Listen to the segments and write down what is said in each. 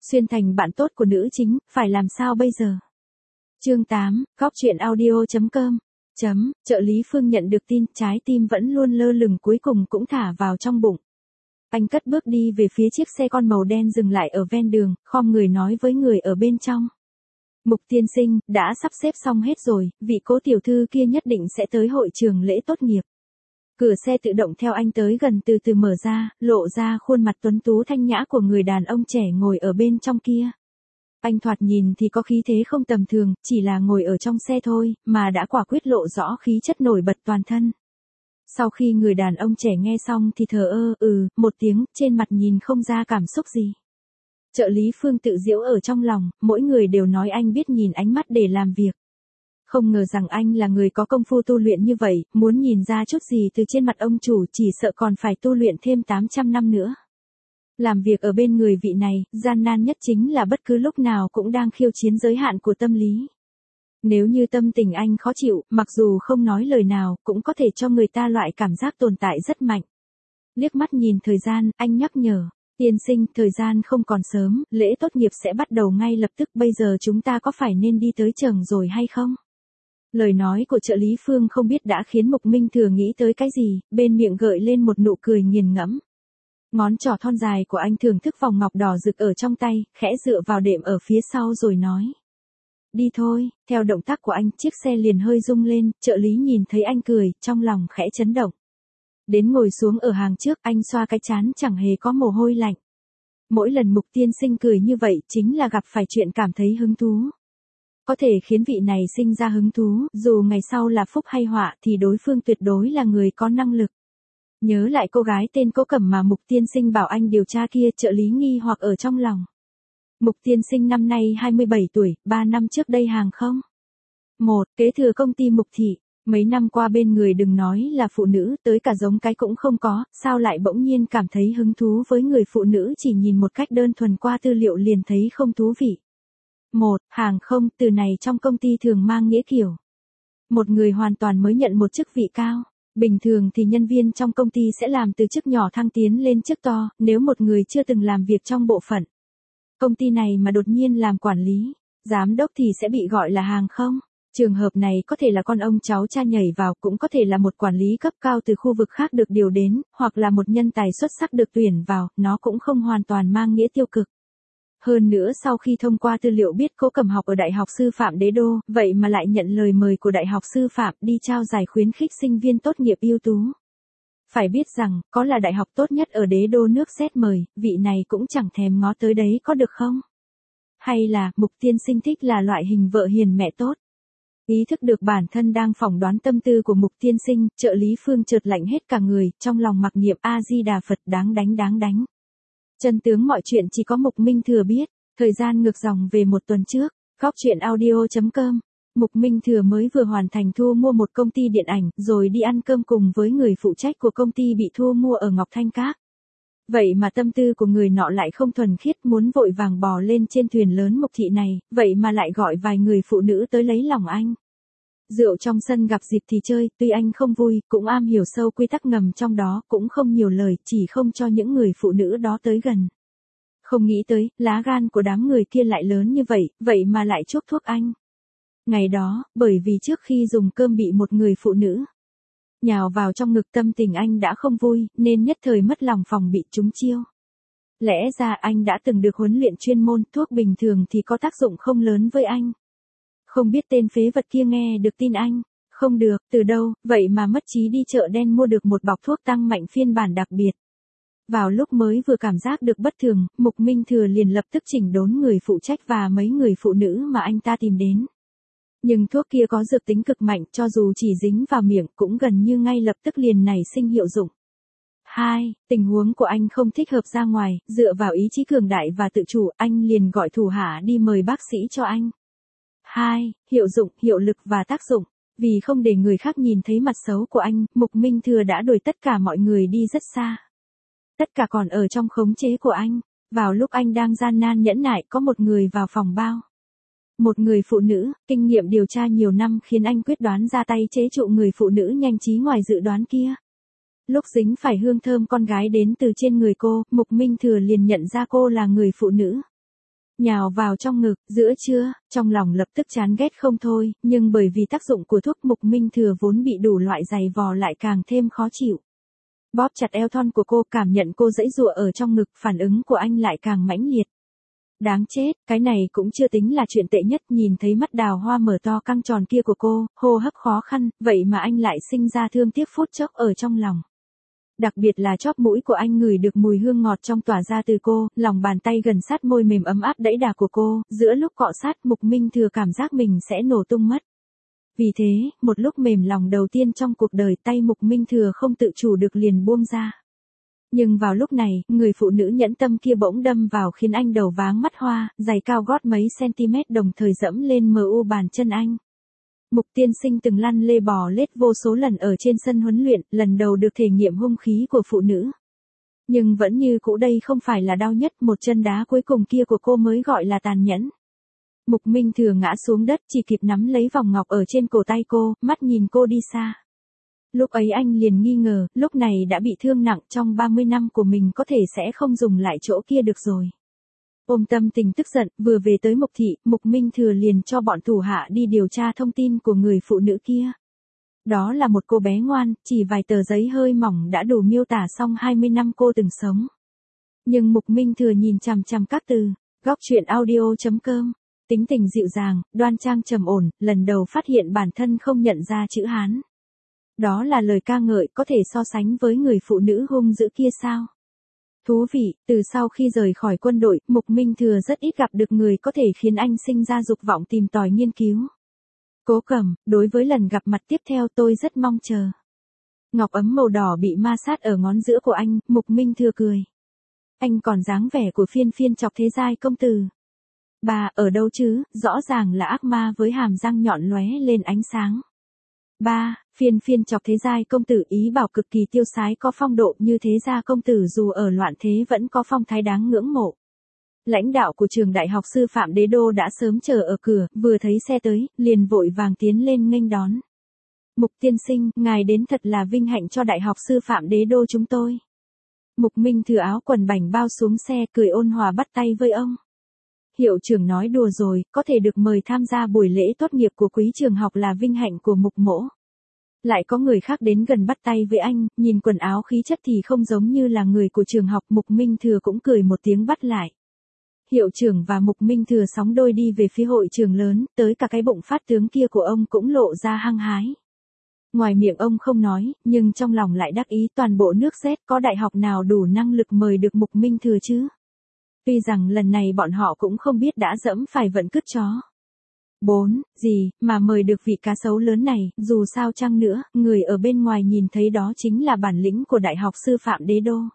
Xuyên thành bạn tốt của nữ chính, phải làm sao bây giờ? Chương 8, góc truyện audio.com. Trợ lý Phương nhận được tin, trái tim vẫn luôn lơ lửng cuối cùng cũng thả vào trong bụng. Anh cất bước đi về phía chiếc xe con màu đen dừng lại ở ven đường, khom người nói với người ở bên trong. Mục tiên sinh, đã sắp xếp xong hết rồi, vị cố tiểu thư kia nhất định sẽ tới hội trường lễ tốt nghiệp. Cửa xe tự động theo anh tới gần từ từ mở ra, lộ ra khuôn mặt tuấn tú thanh nhã của người đàn ông trẻ ngồi ở bên trong kia. Anh thoạt nhìn thì có khí thế không tầm thường, chỉ là ngồi ở trong xe thôi, mà đã quả quyết lộ rõ khí chất nổi bật toàn thân. Sau khi người đàn ông trẻ nghe xong thì thờ một tiếng, trên mặt nhìn không ra cảm xúc gì. Trợ lý Phương tự giễu ở trong lòng, mỗi người đều nói anh biết nhìn ánh mắt để làm việc. Không ngờ rằng anh là người có công phu tu luyện như vậy, muốn nhìn ra chút gì từ trên mặt ông chủ chỉ sợ còn phải tu luyện thêm 800 năm nữa. Làm việc ở bên người vị này, gian nan nhất chính là bất cứ lúc nào cũng đang khiêu chiến giới hạn của tâm lý. Nếu như tâm tình anh khó chịu, mặc dù không nói lời nào, cũng có thể cho người ta loại cảm giác tồn tại rất mạnh. Liếc mắt nhìn thời gian, anh nhắc nhở. Tiên sinh, thời gian không còn sớm, lễ tốt nghiệp sẽ bắt đầu ngay lập tức, bây giờ chúng ta có phải nên đi tới trường rồi hay không? Lời nói của trợ lý Phương không biết đã khiến Mục Minh Thừa nghĩ tới cái gì, bên miệng gợi lên một nụ cười nghiền ngẫm. Ngón trỏ thon dài của anh thưởng thức vòng ngọc đỏ rực ở trong tay, khẽ dựa vào đệm ở phía sau rồi nói. Đi thôi, theo động tác của anh, chiếc xe liền hơi rung lên, trợ lý nhìn thấy anh cười, trong lòng khẽ chấn động. Đến ngồi xuống ở hàng trước, anh xoa cái trán chẳng hề có mồ hôi lạnh. Mỗi lần Mục tiên sinh cười như vậy chính là gặp phải chuyện cảm thấy hứng thú. Có thể khiến vị này sinh ra hứng thú, dù ngày sau là phúc hay họa thì đối phương tuyệt đối là người có năng lực. Nhớ lại cô gái tên Cố Cẩm mà Mục tiên sinh bảo anh điều tra kia, trợ lý nghi hoặc ở trong lòng. Mục tiên sinh năm nay 27 tuổi, 3 năm trước đây hàng không? 1. Kế thừa công ty Mục thị. Mấy năm qua bên người đừng nói là phụ nữ, tới cả giống cái cũng không có, sao lại bỗng nhiên cảm thấy hứng thú với người phụ nữ chỉ nhìn một cách đơn thuần qua tư liệu liền thấy không thú vị. 1. Hàng không, từ này trong công ty thường mang nghĩa kiểu. Một người hoàn toàn mới nhận một chức vị cao. Bình thường thì nhân viên trong công ty sẽ làm từ chức nhỏ thăng tiến lên chức to, nếu một người chưa từng làm việc trong bộ phận công ty này mà đột nhiên làm quản lý, giám đốc thì sẽ bị gọi là hàng không. Trường hợp này có thể là con ông cháu cha nhảy vào, cũng có thể là một quản lý cấp cao từ khu vực khác được điều đến, hoặc là một nhân tài xuất sắc được tuyển vào, nó cũng không hoàn toàn mang nghĩa tiêu cực. Hơn nữa sau khi thông qua tư liệu biết Cố Cẩm học ở Đại học Sư phạm Đế Đô, vậy mà lại nhận lời mời của Đại học Sư phạm đi trao giải khuyến khích sinh viên tốt nghiệp ưu tú. Phải biết rằng, có là đại học tốt nhất ở Đế Đô nước xét mời, vị này cũng chẳng thèm ngó tới đấy có được không? Hay là, Mục tiên sinh thích là loại hình vợ hiền mẹ tốt? Ý thức được bản thân đang phỏng đoán tâm tư của Mục tiên sinh, trợ lý Phương chợt lạnh hết cả người, trong lòng mặc niệm A-di-đà Phật, đáng đánh. Chân tướng mọi chuyện chỉ có Mục Minh Thừa biết. Thời gian ngược dòng về một tuần trước, góc truyện audio.com. Mục Minh Thừa mới vừa hoàn thành thu mua một công ty điện ảnh, rồi đi ăn cơm cùng với người phụ trách của công ty bị thu mua ở Ngọc Thanh Các. Vậy mà tâm tư của người nọ lại không thuần khiết, muốn vội vàng bò lên trên thuyền lớn Mục thị này, vậy mà lại gọi vài người phụ nữ tới lấy lòng anh. Rượu trong sân gặp dịp thì chơi, tuy anh không vui, cũng am hiểu sâu quy tắc ngầm trong đó, cũng không nhiều lời, chỉ không cho những người phụ nữ đó tới gần. Không nghĩ tới, lá gan của đám người kia lại lớn như vậy mà lại chuốc thuốc anh. Ngày đó, bởi vì trước khi dùng cơm bị một người phụ nữ nhào vào trong ngực, tâm tình anh đã không vui, nên nhất thời mất lòng phòng bị trúng chiêu. Lẽ ra anh đã từng được huấn luyện chuyên môn, thuốc bình thường thì có tác dụng không lớn với anh. Không biết tên phế vật kia nghe được tin anh, không được, từ đâu, vậy mà mất trí đi chợ đen mua được một bọc thuốc tăng mạnh phiên bản đặc biệt. Vào lúc mới vừa cảm giác được bất thường, Mục Minh Thừa liền lập tức chỉnh đốn người phụ trách và mấy người phụ nữ mà anh ta tìm đến. Nhưng thuốc kia có dược tính cực mạnh, cho dù chỉ dính vào miệng cũng gần như ngay lập tức liền nảy sinh hiệu dụng. 2. Tình huống của anh không thích hợp ra ngoài, dựa vào ý chí cường đại và tự chủ, anh liền gọi thủ hạ đi mời bác sĩ cho anh. 2. Hiệu dụng, hiệu lực và tác dụng. Vì không để người khác nhìn thấy mặt xấu của anh, Mục Minh Thừa đã đuổi tất cả mọi người đi rất xa. Tất cả còn ở trong khống chế của anh. Vào lúc anh đang gian nan nhẫn nại, có một người vào phòng bao. Một người phụ nữ, kinh nghiệm điều tra nhiều năm khiến anh quyết đoán ra tay chế trụ người phụ nữ nhanh trí ngoài dự đoán kia. Lúc dính phải hương thơm con gái đến từ trên người cô, Mục Minh Thừa liền nhận ra cô là người phụ nữ nhào vào trong ngực, giữa trưa, trong lòng lập tức chán ghét không thôi, nhưng bởi vì tác dụng của thuốc Mục Minh Thừa vốn bị đủ loại giày vò lại càng thêm khó chịu. Bóp chặt eo thon của cô, cảm nhận cô giãy giụa ở trong ngực, phản ứng của anh lại càng mãnh liệt. Đáng chết, cái này cũng chưa tính là chuyện tệ nhất, nhìn thấy mắt đào hoa mở to căng tròn kia của cô, hô hấp khó khăn, vậy mà anh lại sinh ra thương tiếc phút chốc ở trong lòng. Đặc biệt là chóp mũi của anh ngửi được mùi hương ngọt trong tỏa ra từ cô, lòng bàn tay gần sát môi mềm ấm áp đẫy đà của cô, giữa lúc cọ sát Mục Minh Thừa cảm giác mình sẽ nổ tung mất. Vì thế, một lúc mềm lòng đầu tiên trong cuộc đời, tay Mục Minh Thừa không tự chủ được liền buông ra. Nhưng vào lúc này, người phụ nữ nhẫn tâm kia bỗng đâm vào khiến anh đầu váng mắt hoa, giày cao gót mấy cm đồng thời dẫm lên mu bàn chân anh. Mục tiên sinh từng lăn lê bò lết vô số lần ở trên sân huấn luyện, lần đầu được thể nghiệm hung khí của phụ nữ. Nhưng vẫn như cũ đây không phải là đau nhất, một chân đá cuối cùng kia của cô mới gọi là tàn nhẫn. Mục Minh Thừa ngã xuống đất, chỉ kịp nắm lấy vòng ngọc ở trên cổ tay cô, mắt nhìn cô đi xa. Lúc ấy anh liền nghi ngờ, lúc này đã bị thương nặng, trong 30 năm của mình có thể sẽ không dùng lại chỗ kia được rồi. Ôm tâm tình tức giận, vừa về tới Mục thị, Mục Minh Thừa liền cho bọn thủ hạ đi điều tra thông tin của người phụ nữ kia. Đó là một cô bé ngoan, chỉ vài tờ giấy hơi mỏng đã đủ miêu tả xong 20 năm cô từng sống. Nhưng Mục Minh Thừa nhìn chằm chằm các từ, góc truyện audio.com, tính tình dịu dàng, đoan trang trầm ổn, lần đầu phát hiện bản thân không nhận ra chữ Hán. Đó là lời ca ngợi, có thể so sánh với người phụ nữ hung dữ kia sao? Thú vị, từ sau khi rời khỏi quân đội, Mục Minh Thừa rất ít gặp được người có thể khiến anh sinh ra dục vọng tìm tòi nghiên cứu. Cố Cẩm, đối với lần gặp mặt tiếp theo tôi rất mong chờ. Ngọc ấm màu đỏ bị ma sát ở ngón giữa của anh, Mục Minh Thừa cười. Anh còn dáng vẻ của phiên phiên chọc thế giai công tử. Bà, ở đâu chứ, rõ ràng là ác ma với hàm răng nhọn lóe lên ánh sáng. Ba, phiên phiên chọc thế giai công tử ý bảo cực kỳ tiêu sái có phong độ như thế gia công tử dù ở loạn thế vẫn có phong thái đáng ngưỡng mộ. Lãnh đạo của trường đại học sư phạm Đế Đô đã sớm chờ ở cửa, vừa thấy xe tới, liền vội vàng tiến lên nghênh đón. Mục tiên sinh, ngài đến thật là vinh hạnh cho đại học sư phạm Đế Đô chúng tôi. Mục Minh Thừa áo quần bảnh bao xuống xe, cười ôn hòa bắt tay với ông. Hiệu trưởng nói đùa rồi, có thể được mời tham gia buổi lễ tốt nghiệp của quý trường học là vinh hạnh của Mục mỗ. Lại có người khác đến gần bắt tay với anh, nhìn quần áo khí chất thì không giống như là người của trường học, Mục Minh Thừa cũng cười một tiếng bắt lại. Hiệu trưởng và Mục Minh Thừa sóng đôi đi về phía hội trường lớn, tới cả cái bụng phát tướng kia của ông cũng lộ ra hăng hái. Ngoài miệng ông không nói, nhưng trong lòng lại đắc ý, toàn bộ nước Z có đại học nào đủ năng lực mời được Mục Minh Thừa chứ? Tuy rằng lần này bọn họ cũng không biết đã dẫm phải vận cứt chó. 4. Gì, mà mời được vị cá sấu lớn này, dù sao chăng nữa, người ở bên ngoài nhìn thấy đó chính là bản lĩnh của Đại học Sư phạm Đế Đô.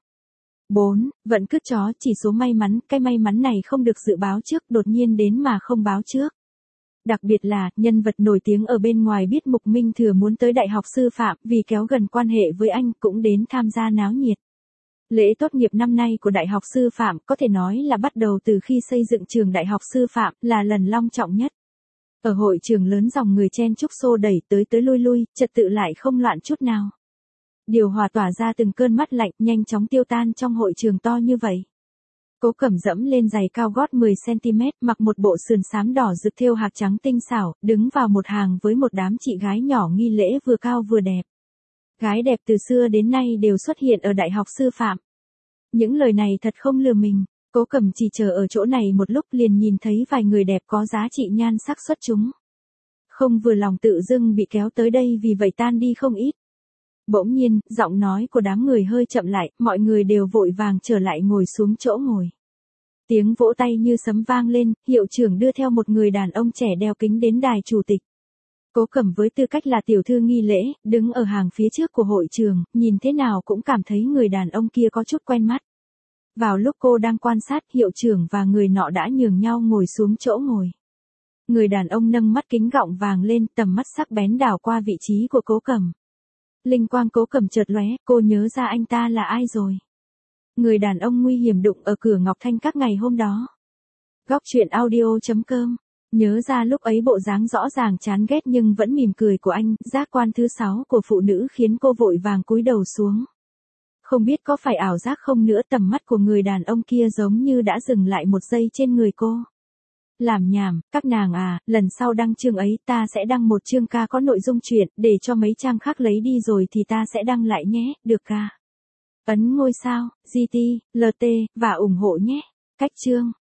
4. Vận cứt chó, chỉ số may mắn, cái may mắn này không được dự báo trước, đột nhiên đến mà không báo trước. Đặc biệt là, nhân vật nổi tiếng ở bên ngoài biết Mục Minh Thừa muốn tới Đại học Sư phạm, vì kéo gần quan hệ với anh, cũng đến tham gia náo nhiệt. Lễ tốt nghiệp năm nay của Đại học Sư phạm có thể nói là bắt đầu từ khi xây dựng trường Đại học Sư phạm, là lần long trọng nhất. Ở hội trường lớn dòng người chen chúc xô đẩy tới lui lui, trật tự lại không loạn chút nào. Điều hòa tỏa ra từng cơn mát lạnh nhanh chóng tiêu tan trong hội trường to như vậy. Cố Cẩm dẫm lên giày cao gót 10 cm, mặc một bộ sườn xám đỏ rực thêu hạc trắng tinh xảo, đứng vào một hàng với một đám chị gái nhỏ nghi lễ vừa cao vừa đẹp. Gái đẹp từ xưa đến nay đều xuất hiện ở Đại học Sư phạm. Những lời này thật không lừa mình. Cố Cẩm chỉ chờ ở chỗ này một lúc liền nhìn thấy vài người đẹp có giá trị nhan sắc xuất chúng. Không vừa lòng tự dưng bị kéo tới đây vì vậy tan đi không ít. Bỗng nhiên, giọng nói của đám người hơi chậm lại, mọi người đều vội vàng trở lại ngồi xuống chỗ ngồi. Tiếng vỗ tay như sấm vang lên, hiệu trưởng đưa theo một người đàn ông trẻ đeo kính đến đài chủ tịch. Cố Cẩm với tư cách là tiểu thư nghi lễ, đứng ở hàng phía trước của hội trường, nhìn thế nào cũng cảm thấy người đàn ông kia có chút quen mắt. Vào lúc cô đang quan sát, hiệu trưởng và người nọ đã nhường nhau ngồi xuống chỗ ngồi. Người đàn ông nâng mắt kính gọng vàng lên, tầm mắt sắc bén đảo qua vị trí của Cố Cẩm. Linh quang Cố Cẩm chợt lóe, cô nhớ ra anh ta là ai rồi. Người đàn ông nguy hiểm đụng ở cửa Ngọc Thanh các ngày hôm đó. Góc truyện audio.com. Nhớ ra lúc ấy bộ dáng rõ ràng chán ghét nhưng vẫn mỉm cười của anh, giác quan thứ 6 của phụ nữ khiến cô vội vàng cúi đầu xuống. Không biết có phải ảo giác không nữa, tầm mắt của người đàn ông kia giống như đã dừng lại một giây trên người cô. Làm nhảm, các nàng à, lần sau đăng chương ấy ta sẽ đăng một chương ca có nội dung truyện, để cho mấy trang khác lấy đi rồi thì ta sẽ đăng lại nhé, được ca. Ấn ngôi sao, GT, LT, và ủng hộ nhé. Cách chương.